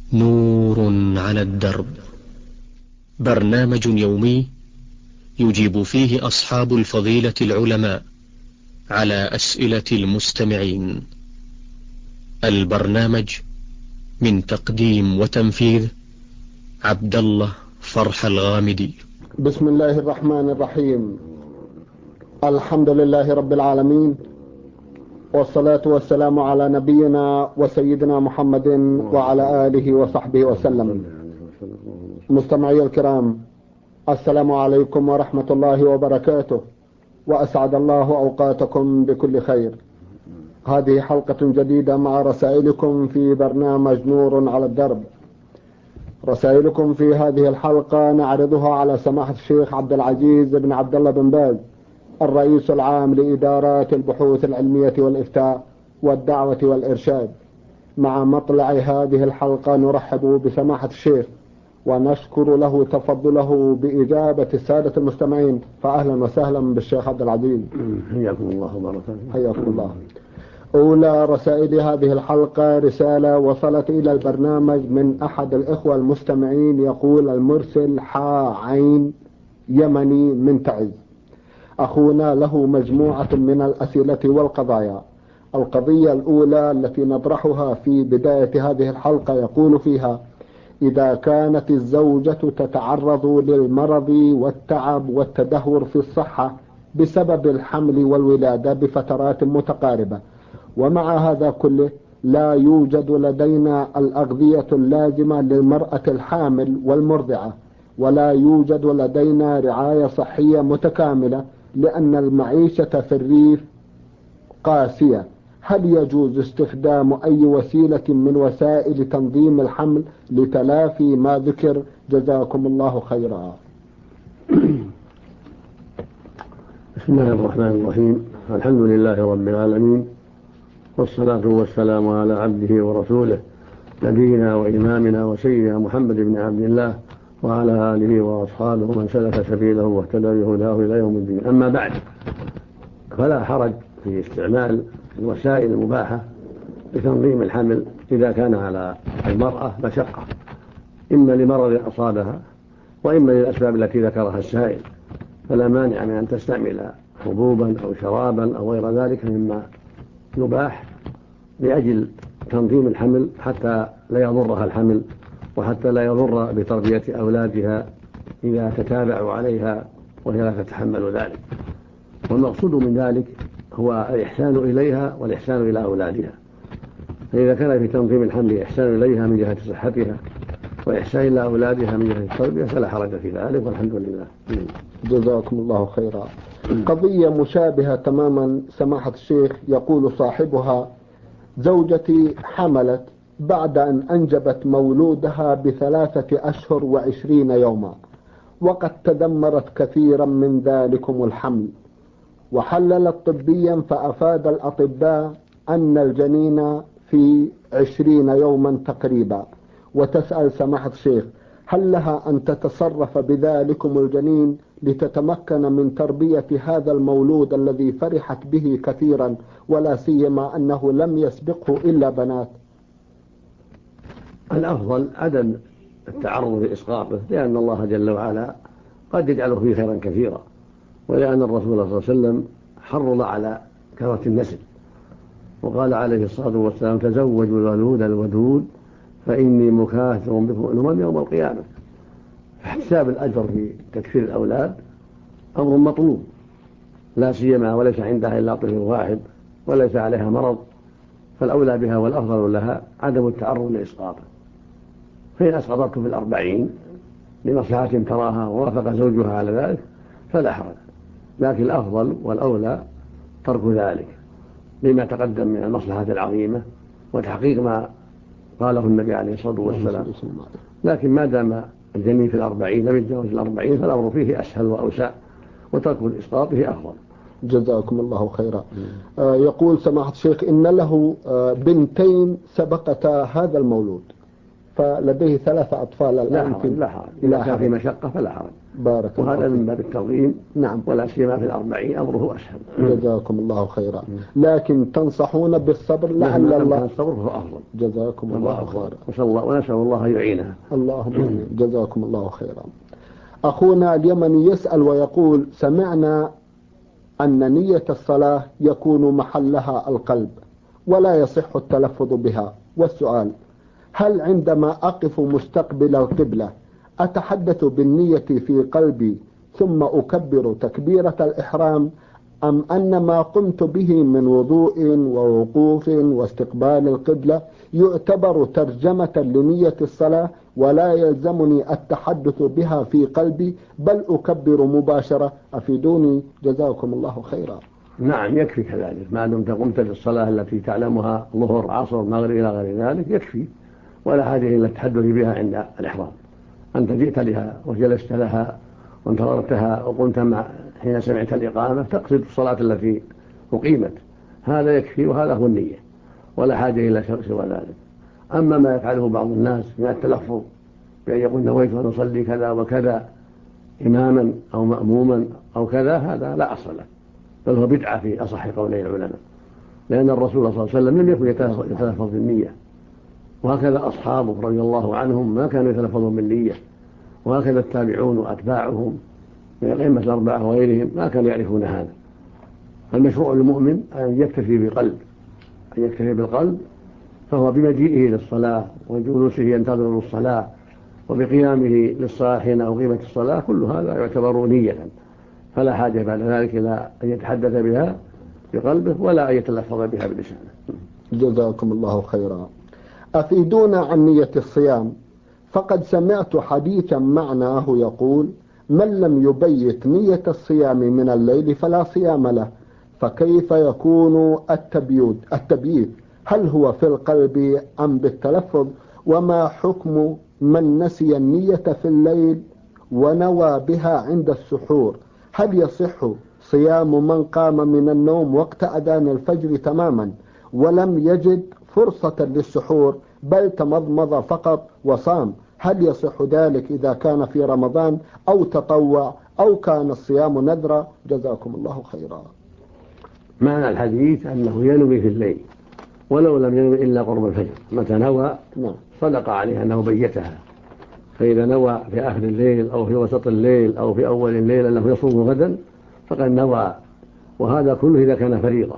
نور على الدرب، برنامج يومي يجيب فيه أصحاب الفضيلة العلماء على أسئلة المستمعين. البرنامج من تقديم وتنفيذ عبد الله فرح الغامدي. بسم الله الرحمن الرحيم. الحمد لله رب العالمين، والصلاة والسلام على نبينا وسيدنا محمد وعلى آله وصحبه وسلم. مستمعي الكرام، السلام عليكم ورحمة الله وبركاته، وأسعد الله أوقاتكم بكل خير. هذه حلقة جديدة مع رسائلكم في برنامج نور على الدرب. رسائلكم في هذه الحلقة نعرضها على سماحة الشيخ عبد العزيز بن عبد الله بن باز، الرئيس العام لإدارات البحوث العلمية والإفتاء والدعوة والإرشاد. مع مطلع هذه الحلقة نرحب بسماحة الشيخ ونشكر له تفضله بإجابة السادة المستمعين، فأهلا وسهلا بالشيخ عبد العزيز. حياكم الله وبارك حياكم الله. أولى رسائل هذه الحلقة رسالة وصلت إلى البرنامج من أحد الإخوة المستمعين، يقول المرسل عين يمني من تعز. أخونا له مجموعة من الأسئلة والقضايا. القضية الأولى التي نطرحها في بداية هذه الحلقة يقول فيها: إذا كانت الزوجة تتعرض للمرض والتعب والتدهور في الصحة بسبب الحمل والولادة بفترات متقاربة، ومع هذا كله لا يوجد لدينا الأغذية اللازمة للمرأة الحامل والمرضعة، ولا يوجد لدينا رعاية صحية متكاملة لأن المعيشة في الريف قاسية، هل يجوز استخدام أي وسيلة من وسائل تنظيم الحمل لتلافي ما ذكر؟ جزاكم الله خيرا. بسم الله الرحمن الرحيم. الحمد لله رب العالمين، والصلاة والسلام على عبده ورسوله نبينا وإمامنا وسيدنا محمد بن عبد الله وعلى آله وأصحابه من سلك سبيله واهتدى بهداه إلى يوم الدين. أما بعد، فلا حرج في استعمال الوسائل المباحة لتنظيم الحمل إذا كان على المرأة مشقة، إما لمرض أصابها وإما للأسباب التي ذكرها السائل، فلا مانع من أن تستعمل حبوبا أو شرابا أو غير ذلك مما يباح لأجل تنظيم الحمل حتى لا يضرها الحمل وحتى لا يضر بتربية أولادها إذا تتابعوا عليها وهي لا تتحمل ذلك. والمقصود من ذلك هو الإحسان إليها والإحسان إلى أولادها. فإذا كان في تنظيم الحمل إحسان إليها من جهة صحتها وإحسان إلى أولادها من جهة التربية فلا حرج في ذلك، والحمد لله. جزاكم الله خيرا. قضية مشابهة تماما سماحة الشيخ، يقول صاحبها: زوجتي حملت بعد أن أنجبت مولودها ب3 أشهر و20 يوما، وقد تدمرت كثيرا من ذلكم الحمل، وحللت طبيا فأفاد الأطباء أن الجنين في 20 يوما تقريبا، وتسأل سماحة الشيخ: هل لها أن تتصرف بذلكم الجنين لتتمكن من تربية هذا المولود الذي فرحت به كثيرا، ولا سيما أنه لم يسبقه إلا بنات؟ الأفضل عدم التعرض لإسقاطه، لأن الله جل وعلا قد يجعله فيه خيرا كثيرا، ولأن الرسول صلى الله عليه وسلم حرض على كثرة النسل، وقال عليه الصلاة والسلام: تزوجوا الولود الودود فإني مكاثر بكم الأمم يوم القيامة. فاحتساب الأجر في تكثير الأولاد أمر مطلوب، لا سيما وليس عندها إلا طفل واحد وليس عليها مرض، فالأولى بها والأفضل لها عدم التعرض لإسقاطه. فإن أسقطته في 40 لمصلحة تراها ووافق زوجها على ذلك فلا حرج، لكن الأفضل والأولى ترك ذلك لما تقدم من المصلحة العظيمة وتحقيق ما قاله النبي عليه الصلاة والسلام. لكن ما دام الجنين في 40 لم يتجاوز 40 فالأمر فيه أسهل وأوسع، وترك الإسقاط فيه أفضل. جزاكم الله خيرا. يقول سماحة الشيخ: إن له بنتين سبقتا هذا المولود، فلديه 3 أطفال الآن. لا حرج إذا كان في مشقة فلا حرج. بارك الله. وهذا من باب التنظيم. نعم. ولا سيما في ال40 أمره أسهل. جزاكم الله خيرا. لكن تنصحون بالصبر لعل الله. الصبر هو أفضل. جزاكم الله خيرا. ونسأل الله أن يعينها. اللهم جزاكم الله خيرا. أخونا اليمني يسأل ويقول: سمعنا أن نية الصلاة يكون محلها القلب ولا يصح التلفظ بها، والسؤال: هل عندما أقف مستقبل القبلة أتحدث بالنية في قلبي ثم أكبر تكبيرة الإحرام، أم أن ما قمت به من وضوء ووقوف واستقبال القبلة يعتبر ترجمة لنية الصلاة ولا يلزمني التحدث بها في قلبي بل أكبر مباشرة؟ أفيدوني جزاكم الله خيرا. نعم، يكفي كذلك ما دمت قمت بالصلاة التي تعلمها ظهر عصر مغرب إلى غير ذلك يكفي، ولا حاجة إلى التحدث بها عند الإحرام. أنت جئت لها وجلست لها وانتظرتها وقمت حين سمعت الإقامة تقصد الصلاة التي أقيمت، هذا يكفي وهذا هو النية، ولا حاجة إلى سوى ذلك. أما ما يفعله بعض الناس من التلفظ بأن يقول نويت أن أصلي كذا وكذا إماما أو مأموما أو كذا، هذا لا أصل له، بل هو بدعة في أصح قولي العلماء، لأن الرسول صلى الله عليه وسلم لم يكن يتلفظ بالنية، وهكذا أصحابه رضي الله عنهم ما كانوا يتلفظون بالنية، وهكذا التابعون وأتباعهم من الأئمة الأربعة وغيرهم ما كانوا يعرفون هذا. فالمشروع للمؤمن أن يكتفي بالقلب، فهو بمجيئه للصلاة وجلوسه ينتظر الصلاة وبقيامه للصلاة حين أقيمت الصلاة، كل هذا يعتبر نية، فلا حاجة بعد ذلك إلى أن يتحدث بها بقلبه ولا أن يتلفظ بها بلسانه. جزاكم الله خيرا. أفيدونا عن نية الصيام، فقد سمعت حديثا معناه يقول: من لم يبيت نية الصيام من الليل فلا صيام له، فكيف يكون التبييت؟ هل هو في القلب أم بالتلفظ؟ وما حكم من نسي النية في الليل ونوى بها عند السحور؟ هل يصح صيام من قام من النوم وقت أذان الفجر تماما ولم يجد فرصة للسحور بل تمضمض فقط وصام؟ هل يصح ذلك إذا كان في رمضان أو تطوع أو كان الصيام نذرا؟ جزاكم الله خيرا. معنى الحديث أنه ينوي في الليل ولو لم ينوي إلا قرب الفجر، متى نوى صدق عليه أنه بيتها، فإذا نوى في آخر الليل أو في وسط الليل أو في أول الليل أنه يصوم غدا فقد نوى، وهذا كله إذا كان فريضة.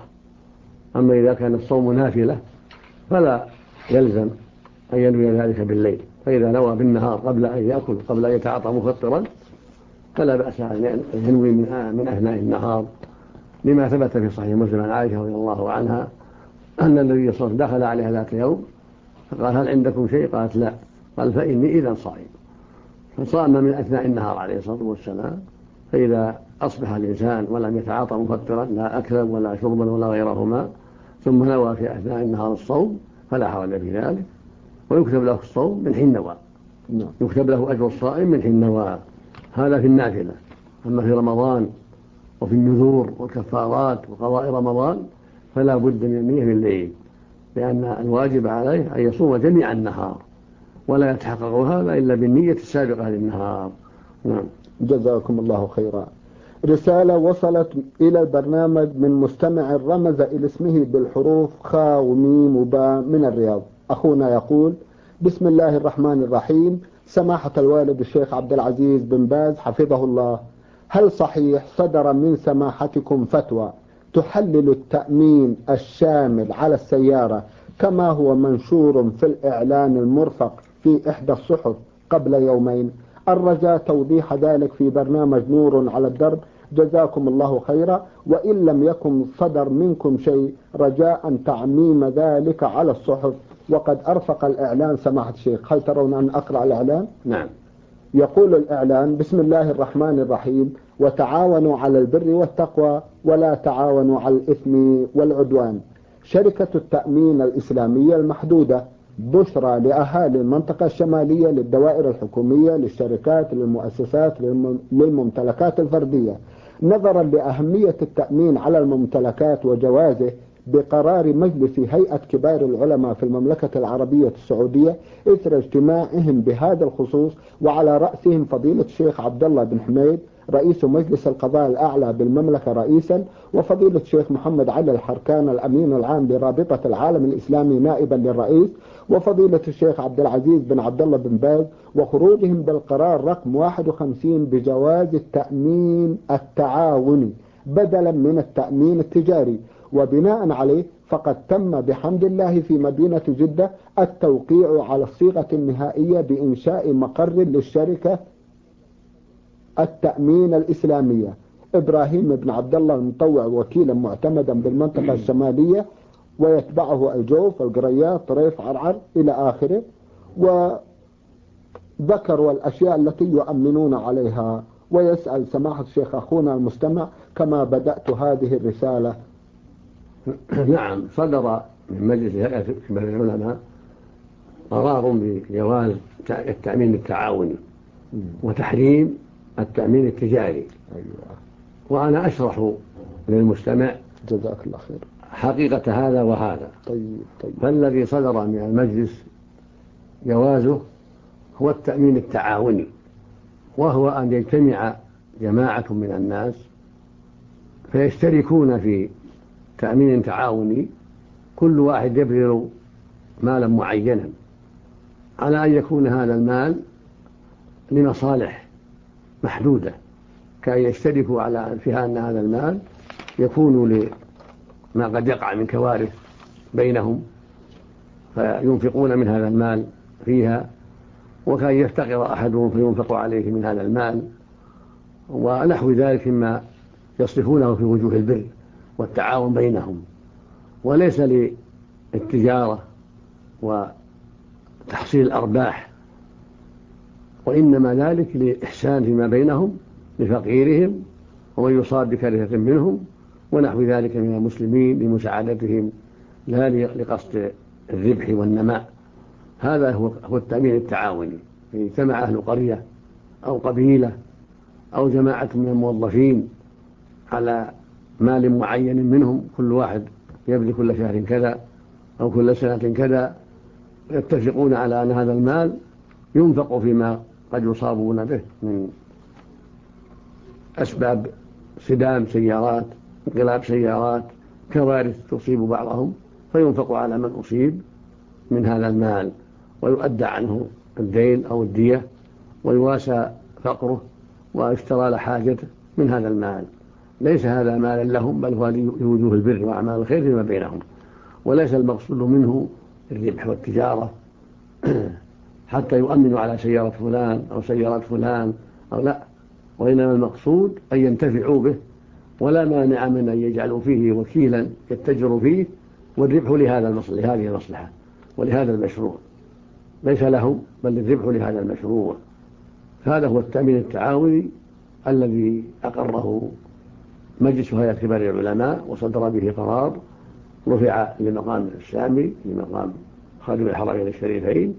أما إذا كان الصوم نافلة فلا يلزم أن ينوي ذلك بالليل، فإذا نوى بالنهار قبل أن يأكل قبل أن يتعاطى مفطرا فلا بأس أن ينوي من أثناء النهار، لما ثبت في صحيح مسلم عن عائشة رضي الله عنها أن النبي صلى الله عليه وسلم دخل عليها ذات يوم فقال: هل عندكم شيء؟ قالت: لا. قال: فإني إذا صائم. فصام من أثناء النهار عليه الصلاة والسلام، فإذا أصبح الإنسان ولم يتعاطى مفطرا لا أكلا ولا شربا ولا غيرهما ثم نوى في أثناء النهار الصوم فلا حرج في ذلك، ويكتب له الصوم من حين نوى، يكتب له أجر الصائم من حين نوى، هذا في النافلة. أما في رمضان وفي النذور والكفارات وقضاء رمضان فلا بد من النية في الليل، لأن الواجب عليه أن يصوم جميع النهار، ولا يتحقق هذا إلا بالنية السابقة للنهار. نعم. جزاكم الله خيرا. رسالة وصلت إلى البرنامج من مستمع رمز إلى اسمه بالحروف خاء وميم وباء من الرياض. أخونا يقول: بسم الله الرحمن الرحيم، سماحة الوالد الشيخ عبد العزيز بن باز حفظه الله، هل صحيح صدر من سماحتكم فتوى تحلل التأمين الشامل على السيارة كما هو منشور في الإعلان المرفق في إحدى الصحف قبل يومين؟ الرجاء توضيح ذلك في برنامج نور على الدرب، جزاكم الله خيرا. وإن لم يكن صدر منكم شيء رجاء تعميم ذلك على الصحف، وقد أرفق الإعلان سماحة الشيخ. هل ترون أن أقرأ الإعلان؟ نعم. يقول الإعلان: بسم الله الرحمن الرحيم، وتعاونوا على البر والتقوى ولا تعاونوا على الإثم والعدوان. شركة التأمين الإسلامية المحدودة بشرى لأهالي المنطقة الشمالية للدوائر الحكومية للشركات للمؤسسات للممتلكات الفردية، نظرا لأهمية التأمين على الممتلكات وجوازه بقرار مجلس هيئة كبار العلماء في المملكة العربية السعودية إثر اجتماعهم بهذا الخصوص، وعلى رأسهم فضيلة الشيخ عبد الله بن حميد رئيس مجلس القضاء الأعلى بالمملكة رئيسا، وفضيلة الشيخ محمد علي الحركان الأمين العام لرابطة العالم الإسلامي نائبا للرئيس، وفضيلة الشيخ عبد العزيز بن عبد الله بن باز، وخروجهم بالقرار رقم 51 بجواز التأمين التعاوني بدلا من التأمين التجاري. وبناء عليه فقد تم بحمد الله في مدينة جدة التوقيع على الصيغة النهائية بإنشاء مقر للشركة التأمين الإسلامية. إبراهيم بن عبد الله المطوع وكيلا معتمدا بالمنطقة الشمالية، ويتبعه الجوف القريات طريف عرعر إلى آخره، وذكروا الأشياء التي يؤمنون عليها. ويسأل سماحة الشيخ أخونا المستمع كما بدأت هذه الرسالة. نعم، صدر من مجلس هيئة كبار العلماء قرار بجواز التأمين التعاوني وتحريم التأمين التجاري. وأنا أشرح للمستمع جزاك الله خير حقيقة هذا وهذا. طيب. فالذي صدر من المجلس جوازه هو التأمين التعاوني، وهو أن يجتمع جماعة من الناس فيشتركون في تأمين تعاوني، كل واحد يبذل مالا معينا على أن يكون هذا المال لمصالح محدودة، كأن يشتركوا على فيها أن هذا المال يكون لما قد يقع من كوارث بينهم فينفقون من هذا المال فيها، وكان يفتقر أحدهم فينفق عليه من هذا المال، ونحو ذلك مما يصرفونه في وجوه البر والتعاون بينهم، وليس للتجارة وتحصيل الأرباح، وإنما ذلك لإحسان فيما بينهم لفقيرهم ومن يصاب بكارثة منهم ونحو ذلك من المسلمين لمساعدتهم لا لقصد الربح والنماء. هذا هو التأمين التعاوني. اجتمع أهل قرية أو قبيلة أو جماعة من الموظفين على مال معين منهم، كل واحد يبذل كل شهر كذا أو كل سنة كذا، يتفقون على أن هذا المال ينفق فيما قد يصابون به من أسباب صدام سيارات، انقلاب سيارات، كوارث تصيب بعضهم، فينفق على من أصيب من هذا المال ويؤدى عنه الدين أو الدية ويواسى فقره ويشترى له حاجته من هذا المال. ليس هذا مالا لهم، بل هو لوجوه البر وأعمال الخير فيما بينهم، وليس المقصود منه الربح والتجارة حتى يؤمنوا على سيارة فلان أو سيارات فلان أو لا، وإنما المقصود أن ينتفعوا به، ولا مانع من أن يجعلوا فيه وكيلا يتجر فيه والربح لهذه المصلحة ولهذا المشروع، ليس لهم بل الربح لهذا المشروع. هذا هو التأمين التعاوني الذي أقره مجلس هيئة كبار العلماء وصدر به قرار رفع لمقام السامي لمقام خادم الحرمين الشريفين،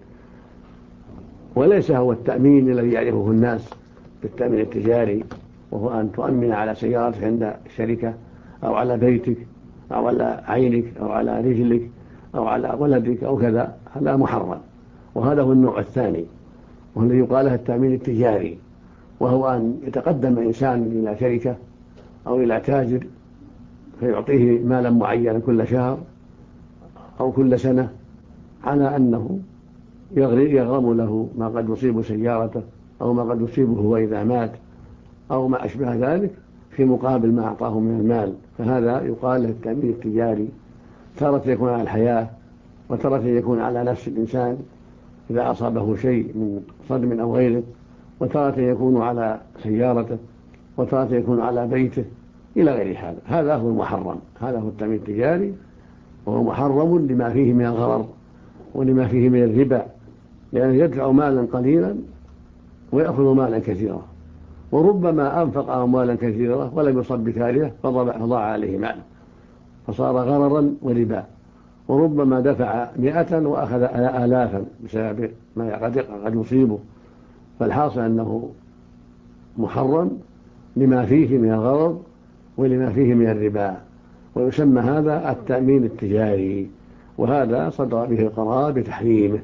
وليس هو التأمين الذي يعرفه الناس بالتأمين التجاري، وهو أن تؤمن على سيارتك عند الشركة أو على بيتك أو على عينك أو على رجلك أو على ولدك أو كذا. هذا محرم، وهذا هو النوع الثاني والذي يقال له التأمين التجاري، وهو أن يتقدم إنسان إلى شركة أو إلى تاجر فيعطيه مالا معينا كل شهر أو كل سنة على أنه يغرم له ما قد يصيب سيارته أو ما قد يصيبه هو إذا مات أو ما أشبه ذلك في مقابل ما أعطاه من المال. فهذا يقال له التأمين التجاري، تارة يكون على الحياة وتارة يكون على نفس الإنسان إذا أصابه شيء من صدم أو غيره، وتارة يكون على سيارته، وتارة يكون على بيته إلى غير هذا. هذا هو المحرم، هذا هو التأمين التجاري، وهو محرم لما فيه من الغرر ولما فيه من الربا، لأنه يدفع مالا قليلا ويأخذ مالا كثيرا، وربما أنفق أموالا كثيرة ولم يصب بكارثة فضاع عليه ماله فصار غررا وربا، وربما دفع 100 وأخذ آلافا بسبب ما قد يصيبه. فالحاصل أنه محرم لما فيه من الغرر ولما فيه من الربا، ويسمى هذا التأمين التجاري، وهذا صدر به القرار بتحريمه.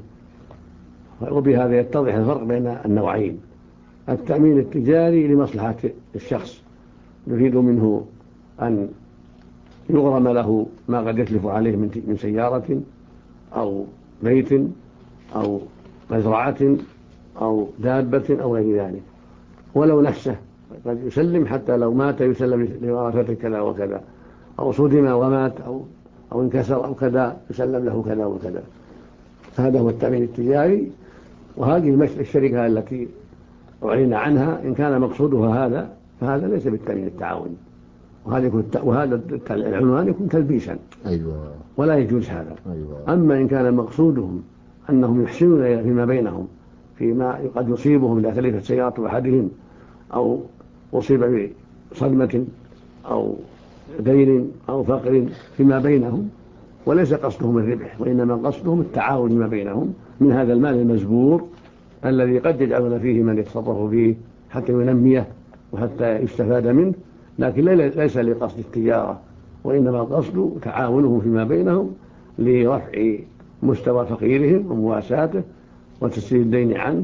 وبهذا يتضح الفرق بين النوعين: التأمين التجاري لمصلحة الشخص يريد منه أن يغرم له ما قد يتلف عليه من سيارة أو بيت أو مزرعة أو دابة أو غير ذلك، ولو نفسه قد يسلم، حتى لو مات يسلم لورثته كذا وكذا، أو صدم ومات أو انكسر أو كذا يسلم له كذا وكذا. هذا هو التأمين التجاري. وهذه الشركة التي أعلن عنها إن كان مقصودها هذا فهذا ليس بالتأمين التعاوني، وهذا العنوان يكون تلبيسا. ولا يجوز هذا. أما إن كان مقصودهم أنهم يحسنون فيما بينهم، فيما قد يصيبهم إذا تلفت سيارة أحدهم أو أصيب بصدمة أو دين أو فقر فيما بينهم، وليس قصدهم الربح، وإنما قصدهم التعاون فيما بينهم من هذا المال المزبور الذي قد يجعلون فيه من يتصرف فيه حتى ينميه وحتى يستفاد منه، لكن ليس لقصد التجارة، وإنما القصد تعاونهم فيما بينهم لرفع مستوى فقيرهم ومواساته وتسديد الدين عنه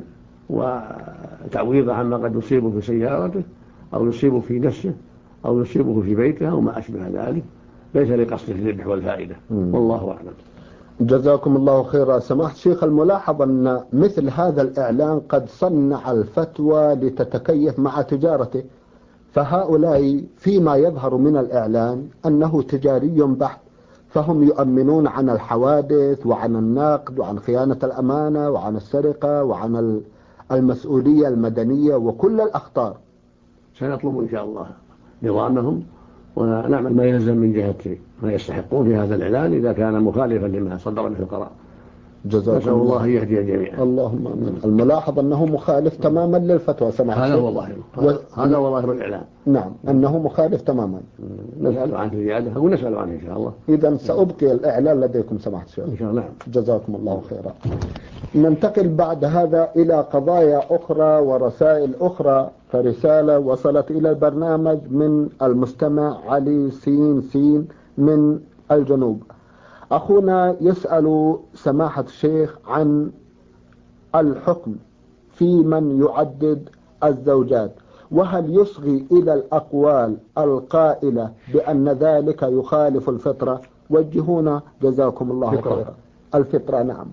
وتعويضه عما قد يصيبه في سيارته أو يصيبه في نفسه أو يصيبه في بيته أو ما أشبه ذلك، ليس لقصد الربح والفائدة. والله أعلم. جزاكم الله خيرا. سماحة الشيخ، الملاحظ أن مثل هذا الإعلان قد صنع الفتوى لتتكيف مع تجارته، فهؤلاء فيما يظهر من الإعلان أنه تجاري بحت، فهم يؤمنون عن الحوادث وعن النقد وعن خيانة الأمانة وعن السرقة وعن المسؤولية المدنية وكل الأخطار. سنطلب إن شاء الله نظامهم ونعمل ما يلزم من جهة ما يستحقون في هذا الإعلان إذا كان مخالفا لما صدر به القرار. نسأل الله يهدي الجميع. اللهم آمين. الملاحظ أنه مخالف تماما للفتوى. سمعت هذا هو ظاهر هذا هو ظاهر الإعلان. نعم، أنه مخالف تماما. نسأل عنه زيادة ونسأل عنه إن شاء الله. إذا سأبقي الإعلان لديكم سماحة الشيخ إن شاء الله. جزاكم الله خيرا. ننتقل بعد هذا إلى قضايا أخرى ورسائل أخرى. فرسالة وصلت إلى البرنامج من المستمع علي سين من الجنوب. أخونا يسأل سماحة الشيخ عن الحكم في من يعدد الزوجات، وهل يصغي إلى الأقوال القائلة بأن ذلك يخالف الفطرة؟ وجهونا جزاكم الله خيرا. الفطرة نعم.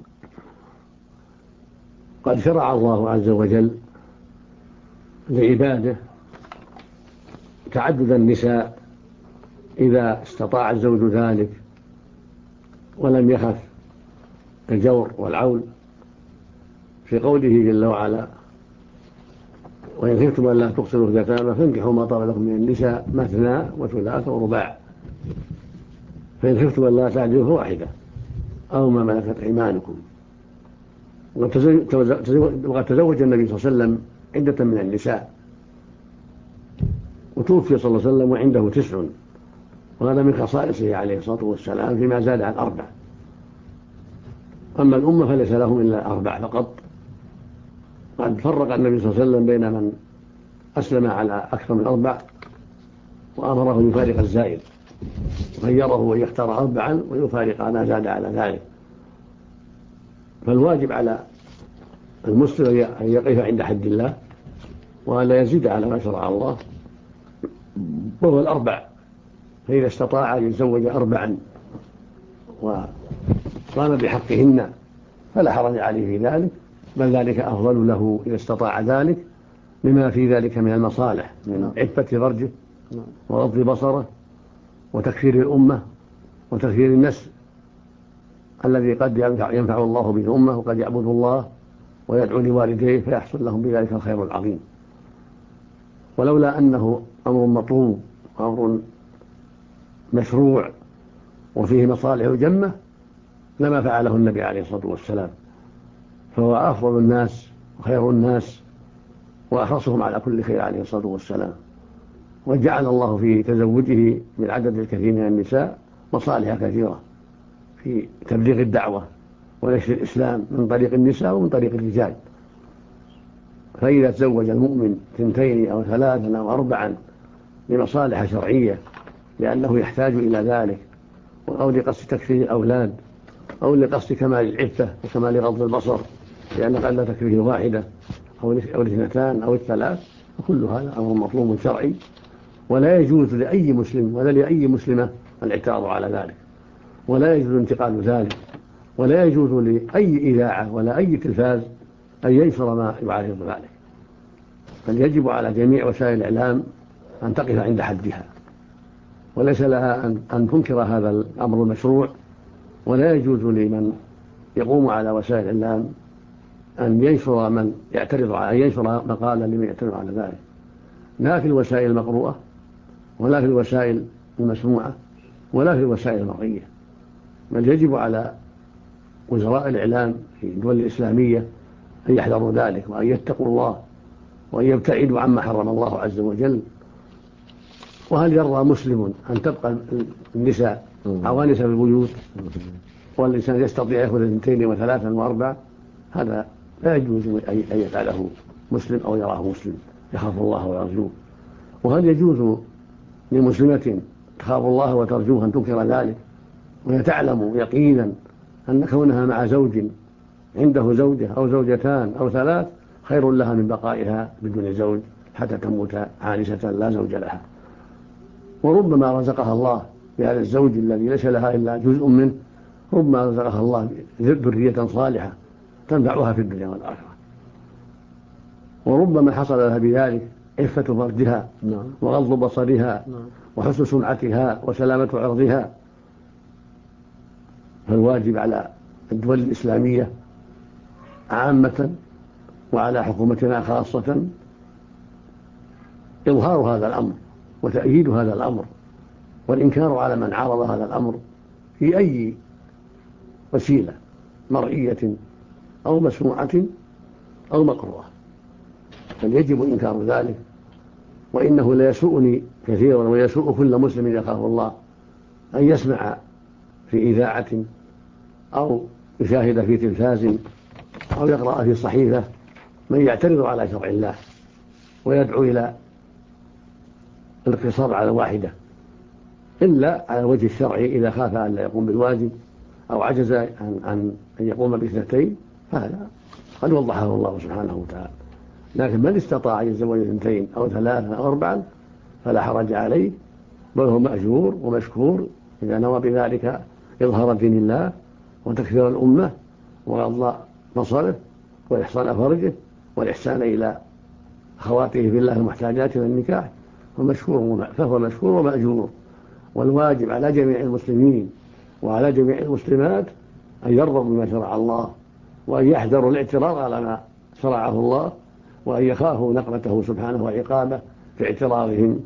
قد شرع الله عز وجل لعباده تعدد النساء إذا استطاع الزوج ذلك ولم يخف الجور والعول، في قوله جل وعلا: وإن خفتم ألا تقسطوا في اليتامى فانكحوا ما طاب لكم من النساء مثنى وثلاث ورباع فإن خفتم ألا تعدلوا فواحدة أو ما ملكت أيمانكم. وقد تزوج النبي صلى الله عليه وسلم عدة من النساء، وتوفي صلى الله عليه وسلم وعنده 9، وهذا من خصائصه عليه الصلاة والسلام فيما زاد عن 4. أما الأمة فليس لهم إلا 4 فقط. قد فرق النبي صلى الله عليه وسلم بين من أسلم على أكثر من 4 وأمره يفارق الزائد، غيره أن يختار 4 ويفارق ما زاد على ذلك. فالواجب على المسلم أن يقف عند حد الله وألا يزيد على ما شرع الله، وهو 4. فإذا استطاع أن يتزوج 4 وقام بحقهن فلا حرج عليه في ذلك، بل ذلك أفضل له إذا استطاع ذلك، لما في ذلك من المصالح من عفة فرجه وغض بصره وتكفير الأمة وتكفير النسل الذي قد ينفع الله به الأمة وقد يعبد الله ويدعو لوالديه فيحصل لهم بذلك الخير العظيم. ولولا أنه أمر مطلوب وأمر مشروع وفيه مصالح جمة لما فعله النبي عليه الصلاة والسلام، فهو أفضل الناس وخير الناس وأحرصهم على كل خير عليه الصلاة والسلام. وجعل الله في تزوجه من عدد الكثير من النساء مصالح كثيرة في تبليغ الدعوة ونشر الإسلام من طريق النساء ومن طريق الرجال. فإذا تزوج المؤمن 2 أو 3 أو 4 لمصالح شرعية لأنه يحتاج إلى ذلك، أو لقصد تكفيه الأولاد، أو لقصد كمال العفة وكمال غض البصر، لأن قد تكفيه واحدة أو الاثنتان أو الثلاث، وكل هذا أمر مطلوب شرعي، ولا يجوز لأي مسلم ولا لأي مسلمة الاعتراض على ذلك، ولا يجوز انتقال ذلك، ولا يجوز لأي إذاعة ولا أي تلفاز أن ينشر ما يعارض ذلك. بل يجب على جميع وسائل الإعلام أن تقف عند حدها، وليس لها أن تنكر هذا الأمر المشروع، ولا يجوز لمن يقوم على وسائل الإعلام أن ينشر مقالا لمن يعترض على ذلك، لا في الوسائل المقروءة ولا في الوسائل المسموعة ولا في الوسائل المرئية. بل يجب على وزراء الإعلام في الدول الإسلامية أن يحذروا ذلك، وأن يتقوا الله، وأن يبتعدوا عما حرم الله عز وجل. وهل يرضى مسلم أن تبقى النساء عوانس في البيوت والإنسان يستطيع يأخذ 2 و3 و4؟ هذا لا يجوز أن يفعله مسلم أو يراه مسلم يخاف الله ويرجوه. وهل يجوز لمسلمة تخاف الله وترجوه أن تنكر ذلك وهي تعلم يقينا أن كونها مع زوج عنده زوجة أو زوجتان أو 3 خير لها من بقائها بدون زوج حتى تموت عانسة لا زوج لها؟ وربما رزقها الله بهذا الزوج الذي ليس لها إلا جزء منه، ربما رزقها الله ذرية صالحة تنفعها في الدنيا والآخرة، وربما حصل لها بذلك عفة فرجها وغض بصرها وحسن سمعتها وسلامة عرضها. فالواجب على الدول الإسلامية عامة وعلى حكومتنا خاصة إظهار هذا الأمر وتأييد هذا الأمر، والإنكار على من عارض هذا الأمر في أي وسيلة مرئية أو مسموعة أو مقروءة، بل يجب إنكار ذلك. وإنه لا يسوءني كثيرا ويسوء كل مسلم يخاف الله أن يسمع في إذاعة أو يشاهد في تلفاز أو يقرأ في صحيفة من يعترض على شرع الله ويدعو إلى الاقتصار على واحدة، إلا على الوجه الشرعي إذا خاف أن لا يقوم بالواجب أو عجز أن يقوم ب2، فهذا قد وضحه الله سبحانه وتعالى. لكن من استطاع أن يتزوج 2 أو 3 أو 4 فلا حرج عليه، بل هو مأجور ومشكور إذا نوى بذلك إظهار دين الله وتكثير الأمة وغض بصره وإحصان فرجه والإحسان إلى أخواته في الله المحتاجات من النكاح، فهو مشكور ومأجور. والواجب على جميع المسلمين وعلى جميع المسلمات أن يرضوا بما شرع الله، وأن يحذروا الاعتراض على ما شرعه الله، وأن يخافوا نقمته سبحانه وعقابه في اعتراضهم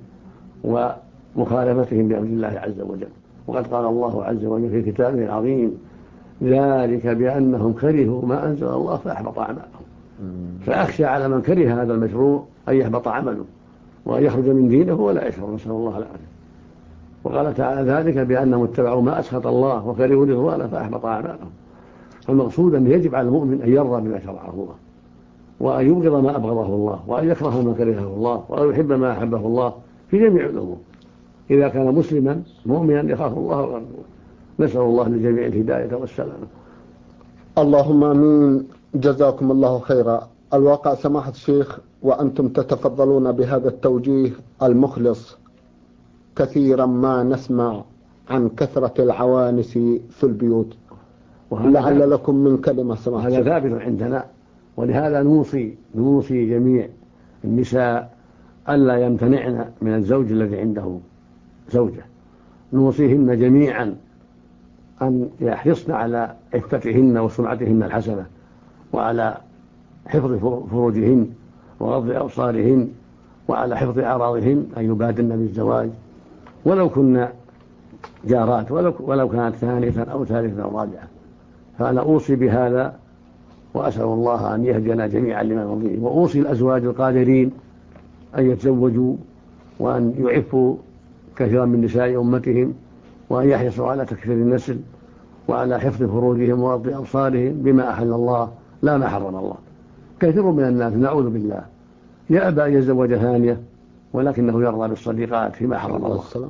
ومخالفتهم بأمر الله عز وجل. وقد قال الله عز وجل في كتابه العظيم: ذلك بأنهم كرهوا ما أنزل الله فأحبط أعمالهم. فأخشى على من كره هذا المشروع أن يحبط عمله وأن يخرج من دينه ولا يشعر، نسأل الله العافية. وقال تعالى: ذلك بأنهم اتبعوا ما أسخط الله وكرهوا رضوانه فأحبط أعمالهم. فالمقصود أن يجب على المؤمن أن يرضى بما شرعه الله، وأن يبغض ما أبغضه الله، وأن يكره ما كرهه الله، وأن يحب ما أحبه الله في جميع الأمور إذا كان مسلما مؤمنا يخاف الله ورسوله. نسأل الله للجميع الهداية والسلامة. اللهم آمين. جزاكم الله خيرا. الواقع سماحة الشيخ وأنتم تتفضلون بهذا التوجيه المخلص كثيرا ما نسمع عن كثرة العوانس في البيوت، لعل لكم من كلمة سماحة الشيخ. هذا ثابت عندنا، ولهذا نوصي جميع النساء ألا يمتنعن من الزوج الذي عنده زوجة. نوصيهن جميعا أن يحرصن على عفتهن وسمعتهن الحسنة، وعلى حفظ فروجهن وغض أبصارهن، وعلى حفظ أعراضهن، أن يبادرن بالزواج ولو كن جارات، ولو كانت 2 أو 3 أو 4. فأنا أوصي بهذا، وأسأل الله أن يهدينا جميعا لما يرضيه. وأوصي الأزواج القادرين أن يتزوجوا وأن يعفوا كثيرا من نساء أمتهم، وأن يحرصوا على تكثير النسل وعلى حفظ فروجهم وغض أبصارهم بما أحل الله لا ما حرم الله. كثير من الناس نعوذ بالله يأبى أن يتزوج 2 ولكنه يرضى بالصديقات فيما حرم الله.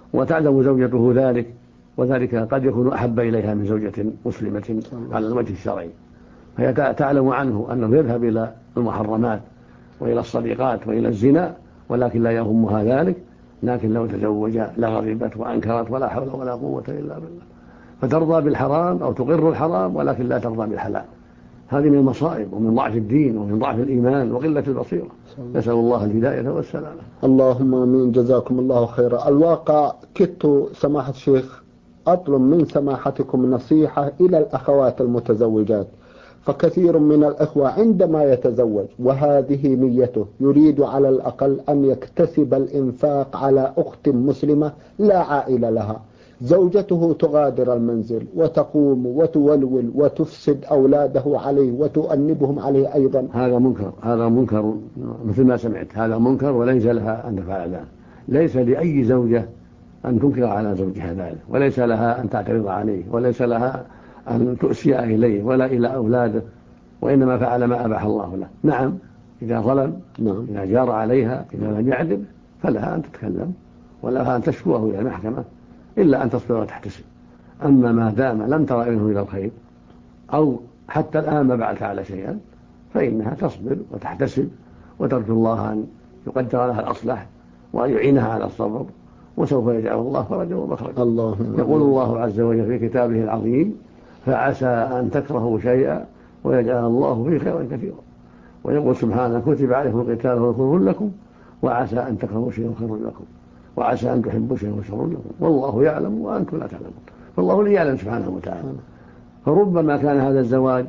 وتعلم زوجته ذلك، وذلك قد يكون أحب إليها من زوجة مسلمة على الوجه الشرعي، فهي تعلم عنه أنه يذهب إلى المحرمات وإلى الصديقات وإلى الزنا، ولكن لا يهمها ذلك. لكن لو تزوج لغضبت وأنكرت ولا حول ولا قوة إلا بالله، فترضى بالحرام أو تقر الحرام ولكن لا ترضى بالحلال. هذه من المصائب ومن ضعف الدين ومن ضعف الإيمان وقلة البصيرة. نسأل الله الهداية والسلامة. اللهم آمين. جزاكم الله خيرا. الواقع كدت سماحة الشيخ أطلب من سماحتكم نصيحة إلى الأخوات المتزوجات، فكثير من الأخوة عندما يتزوج وهذه نيته يريد على الأقل أن يكتسب الإنفاق على أخت مسلمة لا عائلة لها، زوجته تغادر المنزل وتقوم وتولول وتفسد أولاده عليه وتؤنبهم عليه أيضا. هذا منكر مثل ما سمعت، هذا منكر وليس لها أن تفعل ذلك. ليس لأي زوجة أن تنكر على زوجها ذلك، وليس لها أن تعترض عليه، وليس لها أن تؤسي إليه ولا إلى أولاده، وإنما فعل ما أباح الله له. نعم إذا ظلم، إذا جار عليها، إذا لم يعدل فلها أن تتكلم ولها أن تشكوه إلى المحكمة، إلا أن تصبر وتحتسب. أما ما دام لم ترى منه إلى الخير أو حتى الآن ما بعد فعل شيئا فإنها تصبر وتحتسب وترجو الله أن يقدر لها الأصلح وأن يعينها على الصبر، وسوف يجعل الله فرجا ومخرجا. يقول الله عز وجل في كتابه العظيم: فعسى أن تكرهوا شيئا ويجعل الله فيه خيرا كثيرا. ويقول سبحانه: كتب عليكم القتال وهو كره لكم وعسى أن تكرهوا شيئا خير لكم وعسى أن تحبوا شيئا شر لكم والله يعلم وأنتم لا تعلمون. فالله لا يعلم سبحانه وتعالى. فربما كان هذا الزواج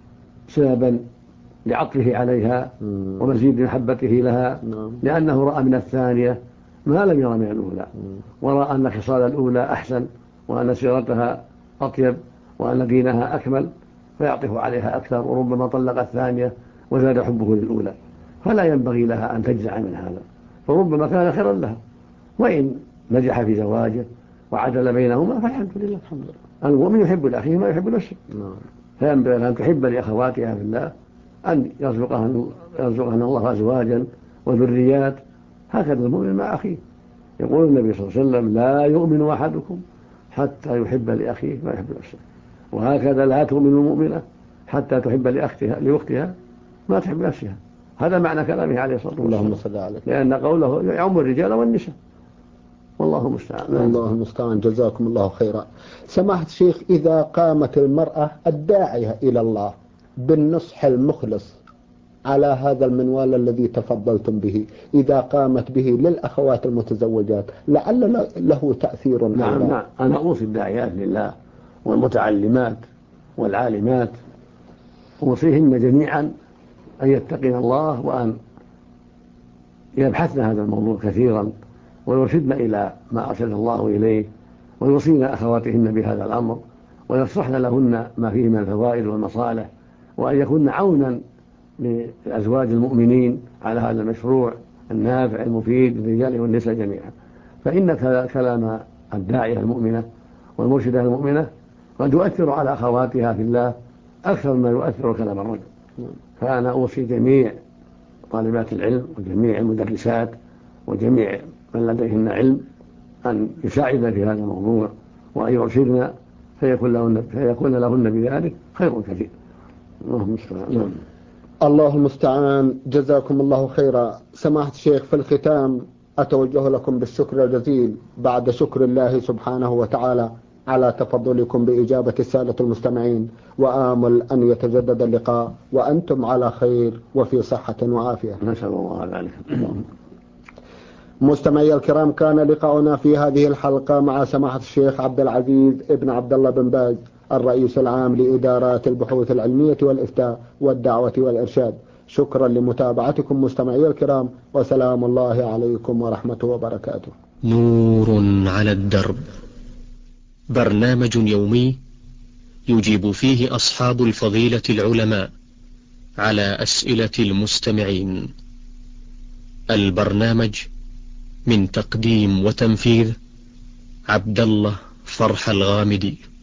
سببا لعطفه عليها ومزيد محبته لها، لأنه رأى من الثانية ما لم يرى من الأولى، ورأى أن خصال الأولى أحسن وأن سيرتها أطيب وأن دينها أكمل فيعطف عليها أكثر، وربما طلق الثانية وزاد حبه للأولى، فلا ينبغي لها أن تجزع من هذا، فربما كان خيرا لها. وإن نجح في زواجه وعدل بينهما فالحمد لله. المؤمن يحب لأخيه ما يحب نفسه، فينبغي أن تحب لأخواتها في الله أن يرزقهن الله أزواجا وذريات، هكذا المؤمن مع أخيه. يقول النبي صلى الله عليه وسلم: لا يؤمن أحدكم حتى يحب لأخيه ما يحب نفسه، وهكذا لا تؤمن المؤمنة حتى تحب لأختها ما تحب نفسها. هذا معنى كلامه عليه الصلاة والسلام، لأن قوله يعم الرجال والنساء، والله المستعان. الله المستعان. جزاكم الله خيرا. سماحة الشيخ، إذا قامت المرأة الداعية إلى الله بالنصح المخلص على هذا المنوال الذي تفضلتم به، إذا قامت به للأخوات المتزوجات لعل له تأثير. نعم. أنا أوصي الداعيات لله والمتعلمات والعالمات، أوصيهن جميعا أن يتقين الله وأن يبحثن هذا الموضوع كثيرا ويرشدن إلى ما أرشد الله إليه، ويوصين أخواتهن بهذا الأمر ويصحن لهن ما فيه من الفوائد والمصالح، وأن يكون عونا لأزواج المؤمنين على هذا المشروع النافع المفيد للرجال والنساء جميعا. فإن كلام الداعية المؤمنة والمرشدة المؤمنة قد يؤثر على أخواتها في الله أكثر ما يؤثر كلام الرجل. فأنا أوصي جميع طالبات العلم وجميع المدرسات وجميع من لديهن علم أن يساعدن في هذا الموضوع وأن يرشدن فيكون لهن بذلك خير كثير. الله المستعان. جزاكم الله خيرا. سماحة الشيخ، في الختام أتوجه لكم بالشكر الجزيل بعد شكر الله سبحانه وتعالى على تفضلكم بإجابة السادة المستمعين، وآمل أن يتجدد اللقاء وأنتم على خير وفي صحة وعافية. نسأل الله ذلك. مستمعي الكرام، كان لقاؤنا في هذه الحلقة مع سماحة الشيخ عبد العزيز ابن عبد الله بن باز، الرئيس العام لإدارات البحوث العلمية والإفتاء والدعوة والإرشاد. شكرا لمتابعتكم مستمعي الكرام، وسلام الله عليكم ورحمته وبركاته. نور على الدرب، برنامج يومي يجيب فيه أصحاب الفضيلة العلماء على أسئلة المستمعين. البرنامج من تقديم وتنفيذ عبد الله فرح الغامدي.